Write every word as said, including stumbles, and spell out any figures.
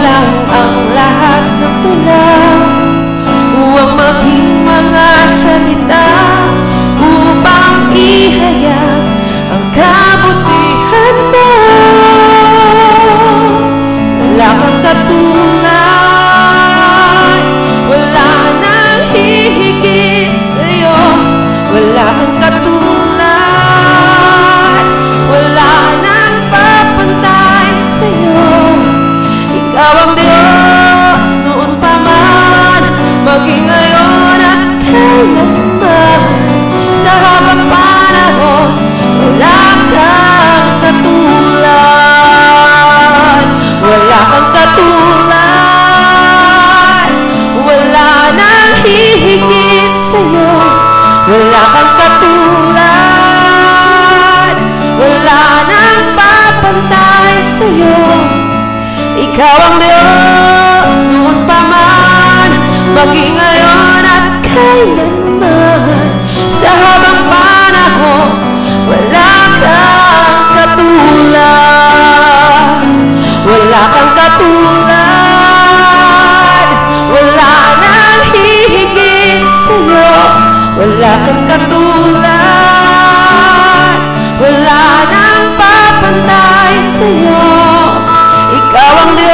lang ang lahat ng tula. Huwag maging mga salita upang ihayag ang kabutihan mo. Wala kang katulad, wala nang hihigit sa'yo. Wala kang katulad, wala nang papantay sa'yo. Ikaw ang Diyos noon pa man, maging ngayon at kailanman. Sa habang panahon, wala kang katulad. Wala kang katulad, wala nang hihigit sa'yo. Wala kang katulad, wala nang papantay sa'yo. Ikaw ang Diyos noon pa man, maging ngayon at kailanman. Sa habang panahon, wala kang katulad. Wala kang katulad, wala nang hihigit sa'yo. Wala kang katulad, wala nang papantay sa'yo. Ikaw ang Diyos